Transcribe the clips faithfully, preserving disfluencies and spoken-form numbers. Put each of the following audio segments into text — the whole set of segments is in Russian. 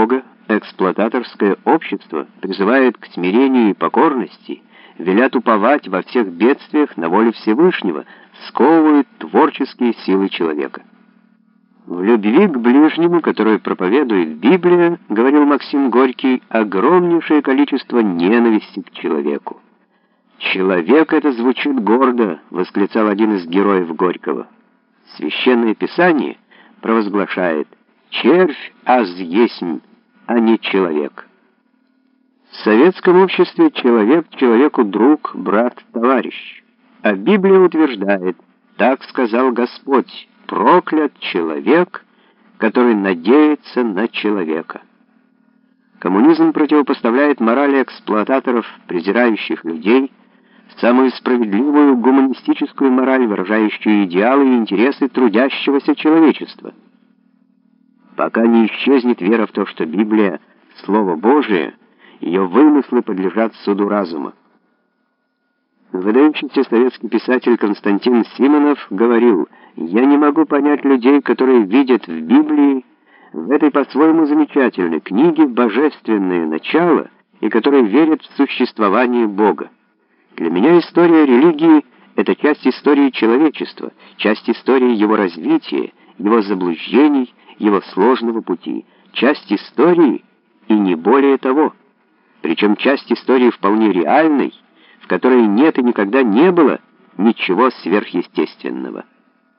Бога, эксплуататорское общество призывает к смирению и покорности, велят уповать во всех бедствиях на волю Всевышнего, сковывают творческие силы человека. В любви к ближнему, которую проповедует Библия, говорил Максим Горький, огромнейшее количество ненависти к человеку. «Человек — это звучит гордо», — восклицал один из героев Горького. Священное Писание провозглашает: «Червь аз есмь, а не человек». В советском обществе человек человеку друг, брат, товарищ. А Библия утверждает: «Так сказал Господь, проклят человек, который надеется на человека». Коммунизм противопоставляет морали эксплуататоров, презирающих людей, самую справедливую гуманистическую мораль, выражающую идеалы и интересы трудящегося человечества. Пока не исчезнет вера в то, что Библия — Слово Божие, ее вымыслы подлежат суду разума. Выдающийся советский писатель Константин Симонов говорил: «Я не могу понять людей, которые видят в Библии, в этой по-своему замечательной книге, божественное начало и которые верят в существование Бога. Для меня история религии — это часть истории человечества, часть истории его развития, его заблуждений, его сложного пути, часть истории и не более того. Причем часть истории вполне реальной, в которой нет и никогда не было ничего сверхъестественного».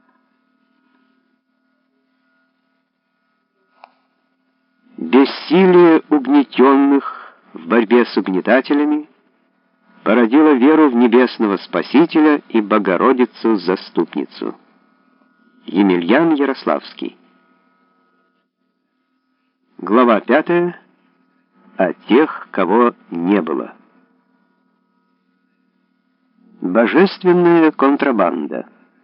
Бессилие угнетенных в борьбе с угнетателями породило веру в небесного Спасителя и Богородицу-заступницу. Емельян Ярославский. Глава пятая. О тех, кого не было. Божественная контрабанда.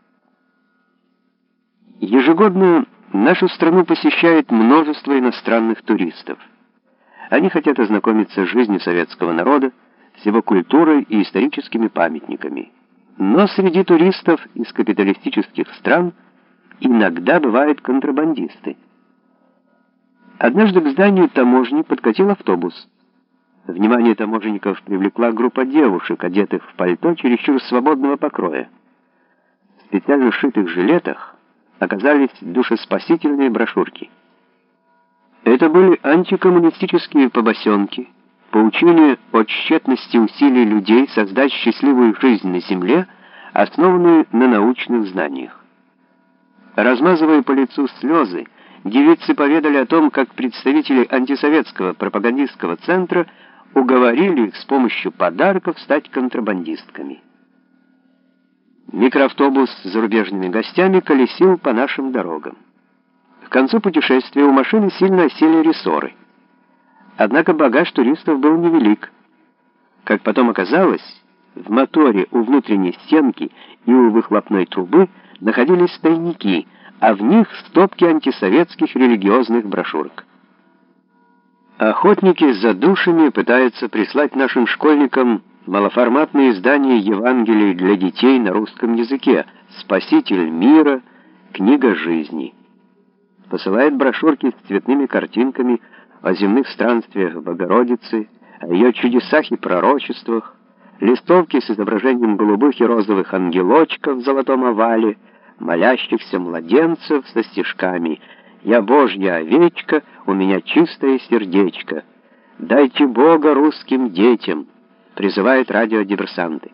Ежегодно нашу страну посещает множество иностранных туристов. Они хотят ознакомиться с жизнью советского народа, с его культурой и историческими памятниками. Но среди туристов из капиталистических стран иногда бывают контрабандисты. Однажды к зданию таможни подкатил автобус. Внимание таможенников привлекла группа девушек, одетых в пальто чересчур свободного покроя. В специально сшитых жилетах оказались душеспасительные брошюрки. Это были антикоммунистические побосенки, поучение о тщетности усилий людей создать счастливую жизнь на земле, основанную на научных знаниях. Размазывая по лицу слезы, девицы поведали о том, как представители антисоветского пропагандистского центра уговорили их с помощью подарков стать контрабандистками. Микроавтобус с зарубежными гостями колесил по нашим дорогам. К концу путешествия у машины сильно осели рессоры. Однако багаж туристов был невелик. Как потом оказалось, в моторе у внутренней стенки и у выхлопной трубы находились тайники, а в них стопки антисоветских религиозных брошюрок. Охотники за душами пытаются прислать нашим школьникам малоформатные издания Евангелий для детей на русском языке «Спаситель мира», «Книга жизни». Посылает брошюрки с цветными картинками о земных странствиях Богородицы, о ее чудесах и пророчествах, листовки с изображением голубых и розовых ангелочков в золотом овале, молящихся младенцев со стишками: «Я Божья овечка, у меня чистое сердечко. Дайте Бога русским детям», призывают радиодиверсанты.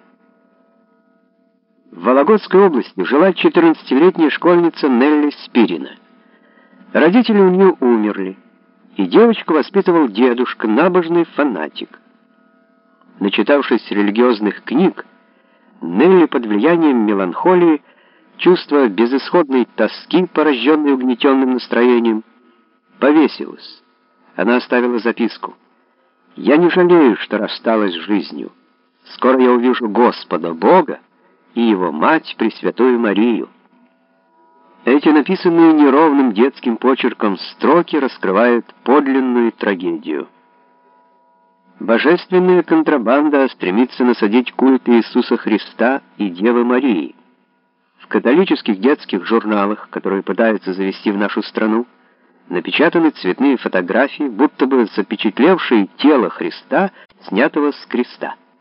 В Вологодской области жила четырнадцатилетняя школьница Нелли Спирина. Родители у нее умерли, и девочку воспитывал дедушка, набожный фанатик. Начитавшись религиозных книг, Нелли под влиянием меланхолии, чувство безысходной тоски, порожденной угнетенным настроением, повесилась. Она оставила записку: «Я не жалею, что рассталась с жизнью. Скоро я увижу Господа Бога и Его Мать Пресвятую Марию». Эти написанные неровным детским почерком строки раскрывают подлинную трагедию. Божественная контрабанда стремится насадить культ Иисуса Христа и Девы Марии. В католических детских журналах, которые пытаются завести в нашу страну, напечатаны цветные фотографии, будто бы запечатлевшие тело Христа, снятого с креста.